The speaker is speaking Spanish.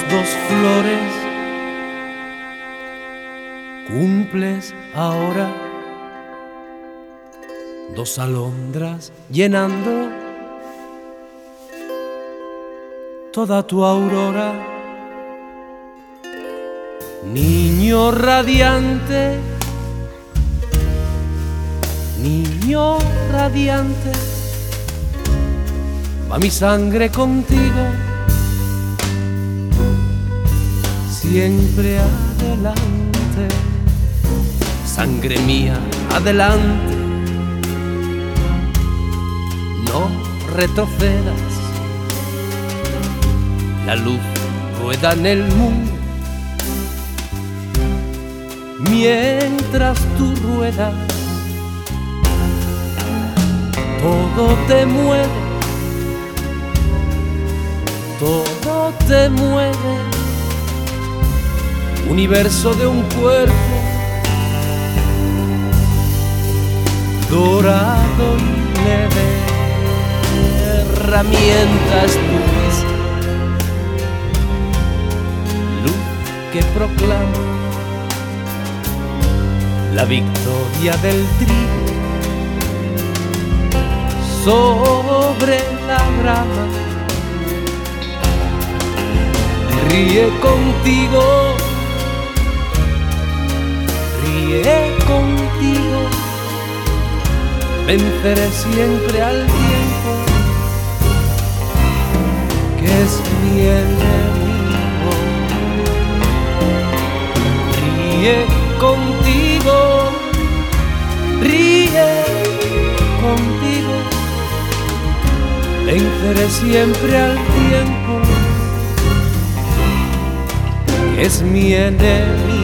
dos flores cumples ahora, dos alondras llenando toda tu aurora. Niño radiante, niño radiante, va mi sangre contigo, siempre adelante, sangre mía, adelante, no retrocedas, la luz rueda en el mundo, mientras tú ruedas, todo te mueve, todo te mueve, universo de un cuerpo dorado y leve, herramientas tu risa, luz que proclama la victoria del trigo sobre la grama. Ríe contigo, ríe contigo, venceré siempre al tiempo, que es mi enemigo. Ríe contigo, ríe contigo, venceré siempre al tiempo, que es mi enemigo.